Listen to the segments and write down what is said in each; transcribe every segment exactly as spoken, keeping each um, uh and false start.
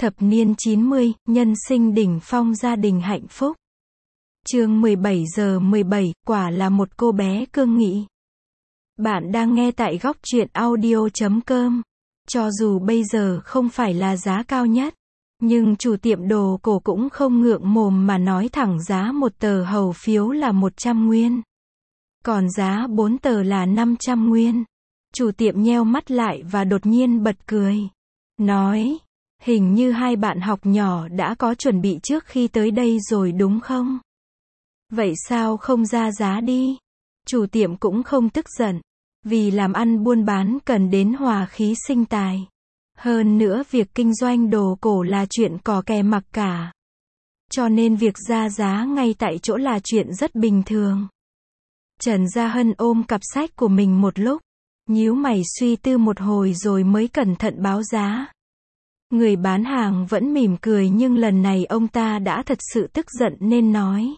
Thập niên chín mươi, nhân sinh đỉnh phong gia đình hạnh phúc. Chương mười bảy giờ mười bảy, quả là một cô bé cương nghị. Bạn đang nghe tại góc truyện audio chấm com. Cho dù bây giờ không phải là giá cao nhất, nhưng chủ tiệm đồ cổ cũng không ngượng mồm mà nói thẳng giá một tờ hầu phiếu là một trăm nguyên. Còn giá bốn tờ là năm trăm nguyên. Chủ tiệm nheo mắt lại và đột nhiên bật cười. Nói, hình như hai bạn học nhỏ đã có chuẩn bị trước khi tới đây rồi đúng không? Vậy sao không ra giá đi? Chủ tiệm cũng không tức giận. Vì làm ăn buôn bán cần đến hòa khí sinh tài. Hơn nữa việc kinh doanh đồ cổ là chuyện cò kè mặc cả. Cho nên việc ra giá ngay tại chỗ là chuyện rất bình thường. Trần Gia Hân ôm cặp sách của mình một lúc, nhíu mày suy tư một hồi rồi mới cẩn thận báo giá. Người bán hàng vẫn mỉm cười nhưng lần này ông ta đã thật sự tức giận nên nói.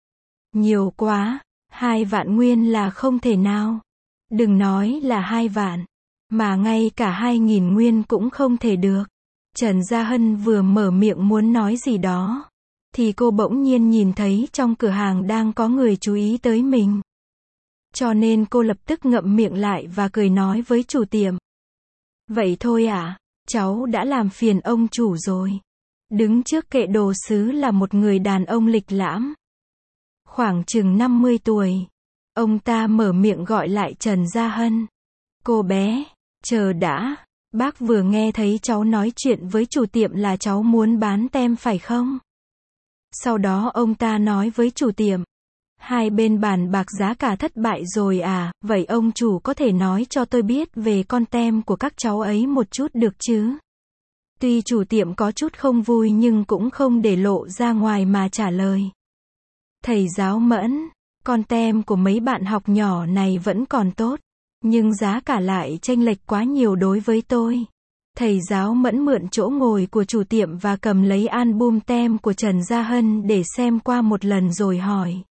Nhiều quá, hai vạn nguyên là không thể nào. Đừng nói là hai vạn, mà ngay cả hai nghìn nguyên cũng không thể được. Trần Gia Hân vừa mở miệng muốn nói gì đó, thì cô bỗng nhiên nhìn thấy trong cửa hàng đang có người chú ý tới mình. Cho nên cô lập tức ngậm miệng lại và cười nói với chủ tiệm. Vậy thôi à, cháu đã làm phiền ông chủ rồi. Đứng trước kệ đồ sứ là một người đàn ông lịch lãm. Khoảng chừng năm mươi tuổi. Ông ta mở miệng gọi lại Trần Gia Hân. Cô bé, chờ đã, bác vừa nghe thấy cháu nói chuyện với chủ tiệm là cháu muốn bán tem phải không? Sau đó ông ta nói với chủ tiệm. Hai bên bàn bạc giá cả thất bại rồi à, vậy ông chủ có thể nói cho tôi biết về con tem của các cháu ấy một chút được chứ? Tuy chủ tiệm có chút không vui nhưng cũng không để lộ ra ngoài mà trả lời. Thầy giáo Mẫn, con tem của mấy bạn học nhỏ này vẫn còn tốt, nhưng giá cả lại chênh lệch quá nhiều đối với tôi. Thầy giáo Mẫn mượn chỗ ngồi của chủ tiệm và cầm lấy album tem của Trần Gia Hân để xem qua một lần rồi hỏi.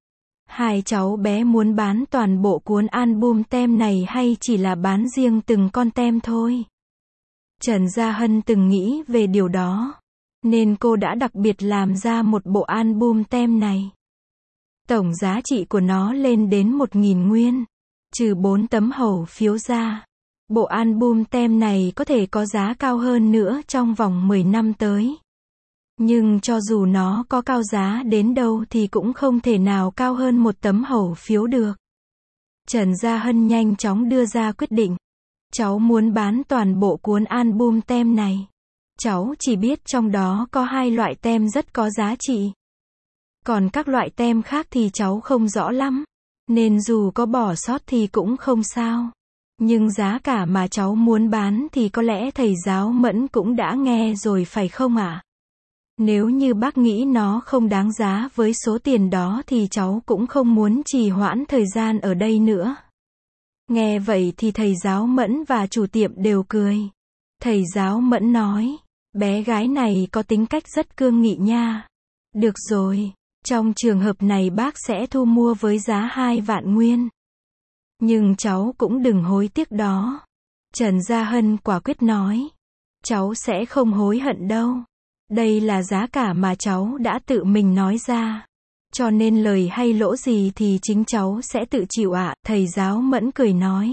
Hai cháu bé muốn bán toàn bộ cuốn album tem này hay chỉ là bán riêng từng con tem thôi? Trần Gia Hân từng nghĩ về điều đó, nên cô đã đặc biệt làm ra một bộ album tem này. Tổng giá trị của nó lên đến một nghìn nguyên, trừ bốn tấm hầu phiếu ra. Bộ album tem này có thể có giá cao hơn nữa trong vòng mười năm tới. Nhưng cho dù nó có cao giá đến đâu thì cũng không thể nào cao hơn một tấm hầu phiếu được. Trần Gia Hân nhanh chóng đưa ra quyết định. Cháu muốn bán toàn bộ cuốn album tem này. Cháu chỉ biết trong đó có hai loại tem rất có giá trị. Còn các loại tem khác thì cháu không rõ lắm. Nên dù có bỏ sót thì cũng không sao. Nhưng giá cả mà cháu muốn bán thì có lẽ thầy giáo Mẫn cũng đã nghe rồi phải không ạ? Nếu như bác nghĩ nó không đáng giá với số tiền đó thì cháu cũng không muốn trì hoãn thời gian ở đây nữa. Nghe vậy thì thầy giáo Mẫn và chủ tiệm đều cười. Thầy giáo Mẫn nói, bé gái này có tính cách rất cương nghị nha. Được rồi, trong trường hợp này bác sẽ thu mua với giá hai vạn nguyên. Nhưng cháu cũng đừng hối tiếc đó. Trần Gia Hân quả quyết nói. Cháu sẽ không hối hận đâu. Đây là giá cả mà cháu đã tự mình nói ra. Cho nên lời hay lỗ gì thì chính cháu sẽ tự chịu ạ. Thầy giáo Mẫn cười nói.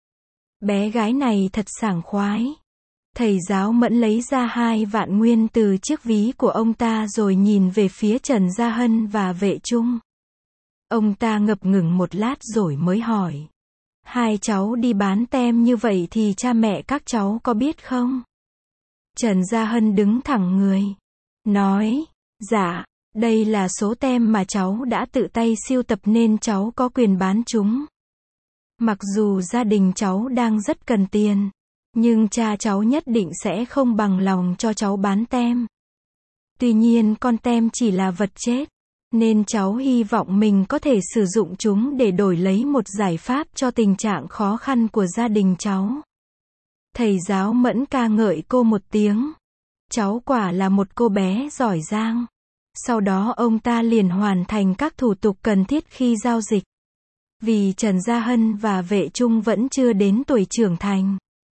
Bé gái này thật sảng khoái. Thầy giáo Mẫn lấy ra hai vạn nguyên từ chiếc ví của ông ta rồi nhìn về phía Trần Gia Hân và Vệ Trung. Ông ta ngập ngừng một lát rồi mới hỏi. Hai cháu đi bán tem như vậy thì cha mẹ các cháu có biết không? Trần Gia Hân đứng thẳng người. Nói, dạ, đây là số tem mà cháu đã tự tay sưu tập nên cháu có quyền bán chúng. Mặc dù gia đình cháu đang rất cần tiền, nhưng cha cháu nhất định sẽ không bằng lòng cho cháu bán tem. Tuy nhiên con tem chỉ là vật chết, nên cháu hy vọng mình có thể sử dụng chúng để đổi lấy một giải pháp cho tình trạng khó khăn của gia đình cháu. Thầy giáo Mẫn ca ngợi cô một tiếng. Cháu quả là một cô bé giỏi giang. Sau đó ông ta liền hoàn thành các thủ tục cần thiết khi giao dịch. Vì Trần Gia Hân và Vệ Trung vẫn chưa đến tuổi trưởng thành,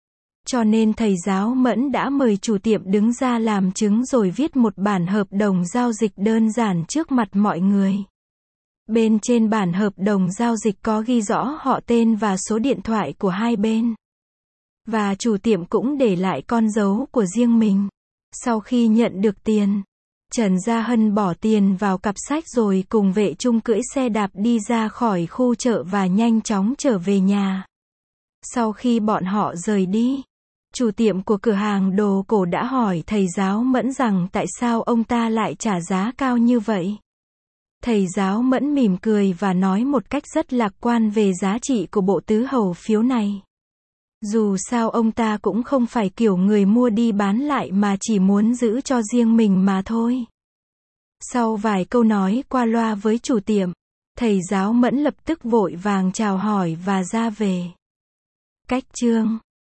Cho nên thầy giáo Mẫn đã mời chủ tiệm đứng ra làm chứng rồi viết một bản hợp đồng giao dịch đơn giản trước mặt mọi người. Bên trên bản hợp đồng giao dịch có ghi rõ họ tên và số điện thoại của hai bên. Và chủ tiệm cũng để lại con dấu của riêng mình. Sau khi nhận được tiền, Trần Gia Hân bỏ tiền vào cặp sách rồi cùng vệ trung cưỡi xe đạp đi ra khỏi khu chợ và nhanh chóng trở về nhà. Sau khi bọn họ rời đi, chủ tiệm của cửa hàng đồ cổ đã hỏi thầy giáo Mẫn rằng tại sao ông ta lại trả giá cao như vậy. Thầy giáo Mẫn mỉm cười và nói một cách rất lạc quan về giá trị của bộ tứ hầu phiếu này. Dù sao ông ta cũng không phải kiểu người mua đi bán lại mà chỉ muốn giữ cho riêng mình mà thôi. Sau vài câu nói qua loa với chủ tiệm, thầy giáo Mẫn lập tức vội vàng chào hỏi và ra về. Cách chương